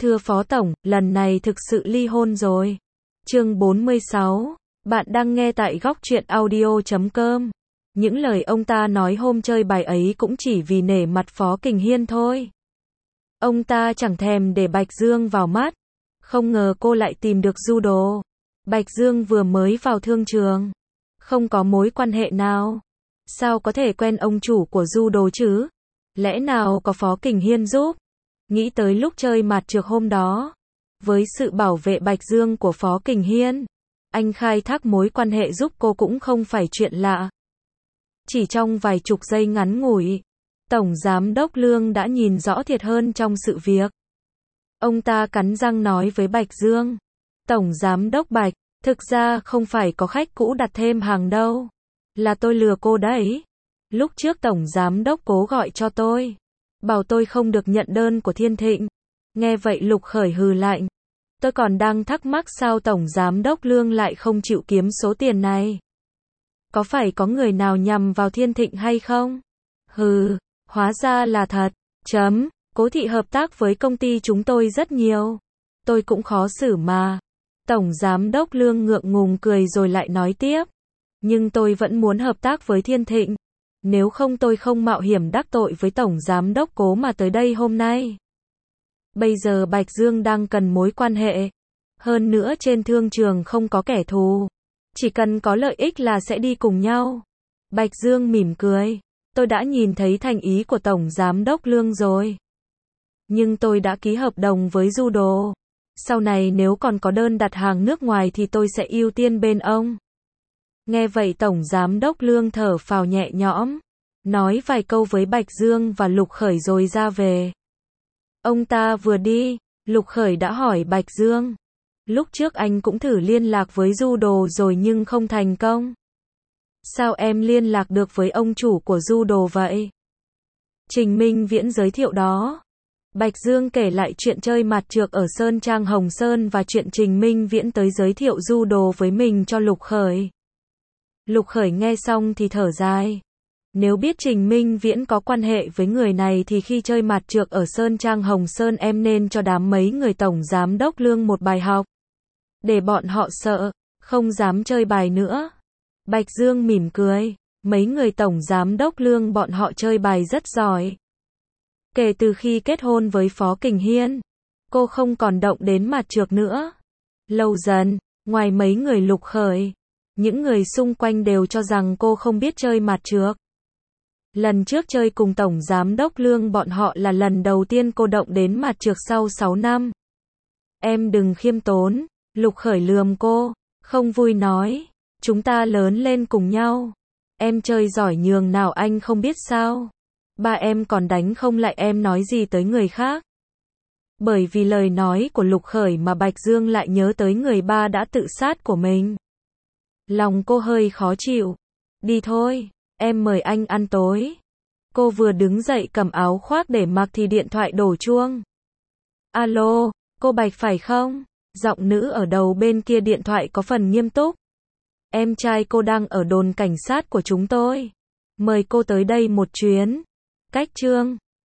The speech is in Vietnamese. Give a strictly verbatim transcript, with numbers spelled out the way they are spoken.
Thưa Phó Tổng, lần này thực sự ly hôn rồi. Chương bốn mươi sáu. Bạn đang nghe tại góc truyện audio chấm com. Những lời ông ta nói hôm chơi bài ấy cũng chỉ vì nể mặt Phó Kình Hiên thôi. Ông ta chẳng thèm để Bạch Dương vào mắt. Không ngờ cô lại tìm được Du Đồ. Bạch Dương vừa mới vào thương trường. Không có mối quan hệ nào. Sao có thể quen ông chủ của Du Đồ chứ? Lẽ nào có Phó Kình Hiên giúp? Nghĩ tới lúc chơi mặt trược hôm đó. Với sự bảo vệ Bạch Dương của Phó Kình Hiên, anh khai thác mối quan hệ giúp cô cũng không phải chuyện lạ. Chỉ trong vài chục giây ngắn ngủi, Tổng Giám đốc Lương đã nhìn rõ thiệt hơn trong sự việc. Ông ta cắn răng nói với Bạch Dương. Tổng Giám đốc Bạch, thực ra không phải có khách cũ đặt thêm hàng đâu. Là tôi lừa cô đấy. Lúc trước Tổng Giám đốc cố gọi cho tôi. Bảo tôi không được nhận đơn của Thiên Thịnh. Nghe vậy Lục Khởi hừ lạnh. Tôi còn đang thắc mắc sao Tổng Giám đốc Lương lại không chịu kiếm số tiền này. Có phải có người nào nhằm vào Thiên Thịnh hay không? Hừ, hóa ra là thật. Chấm, Cố Thị hợp tác với công ty chúng tôi rất nhiều. Tôi cũng khó xử mà. Tổng Giám đốc Lương ngượng ngùng cười rồi lại nói tiếp. Nhưng tôi vẫn muốn hợp tác với Thiên Thịnh. Nếu không tôi không mạo hiểm đắc tội với Tổng Giám đốc Cố mà tới đây hôm nay. Bây giờ Bạch Dương đang cần mối quan hệ. Hơn nữa trên thương trường không có kẻ thù. Chỉ cần có lợi ích là sẽ đi cùng nhau. Bạch Dương mỉm cười. Tôi đã nhìn thấy thành ý của Tổng Giám đốc Lương rồi. Nhưng tôi đã ký hợp đồng với Du Đồ. Sau này nếu còn có đơn đặt hàng nước ngoài thì tôi sẽ ưu tiên bên ông. Nghe vậy Tổng Giám đốc Lương thở phào nhẹ nhõm. Nói vài câu với Bạch Dương và Lục Khởi rồi ra về. Ông ta vừa đi, Lục Khởi đã hỏi Bạch Dương. Lúc trước anh cũng thử liên lạc với Du Đồ rồi nhưng không thành công. Sao em liên lạc được với ông chủ của Du Đồ vậy? Trình Minh Viễn giới thiệu đó. Bạch Dương kể lại chuyện chơi mặt trược ở Sơn Trang Hồng Sơn và chuyện Trình Minh Viễn tới giới thiệu Du Đồ với mình cho Lục Khởi. Lục Khởi nghe xong thì thở dài. Nếu biết Trình Minh Viễn có quan hệ với người này thì khi chơi mặt trược ở Sơn Trang Hồng Sơn em nên cho đám mấy người Tổng Giám đốc Lương một bài học. Để bọn họ sợ, không dám chơi bài nữa. Bạch Dương mỉm cười. Mấy người Tổng Giám đốc Lương bọn họ chơi bài rất giỏi. Kể từ khi kết hôn với Phó Kình Hiên, cô không còn động đến mặt trược nữa. Lâu dần, ngoài mấy người Lục Khởi, những người xung quanh đều cho rằng cô không biết chơi mặt trược. Lần trước chơi cùng Tổng Giám đốc Lương bọn họ là lần đầu tiên cô động đến mặt trược sau sáu năm. Em đừng khiêm tốn, Lục Khởi lườm cô, không vui nói, chúng ta lớn lên cùng nhau. Em chơi giỏi nhường nào anh không biết sao. Ba em còn đánh không lại em nói gì tới người khác. Bởi vì lời nói của Lục Khởi mà Bạch Dương lại nhớ tới người ba đã tự sát của mình. Lòng cô hơi khó chịu. Đi thôi, em mời anh ăn tối. Cô vừa đứng dậy cầm áo khoác để mặc thì điện thoại đổ chuông. Alo, cô Bạch phải không? Giọng nữ ở đầu bên kia điện thoại có phần nghiêm túc. Em trai cô đang ở đồn cảnh sát của chúng tôi. Mời cô tới đây một chuyến. Cách Trương.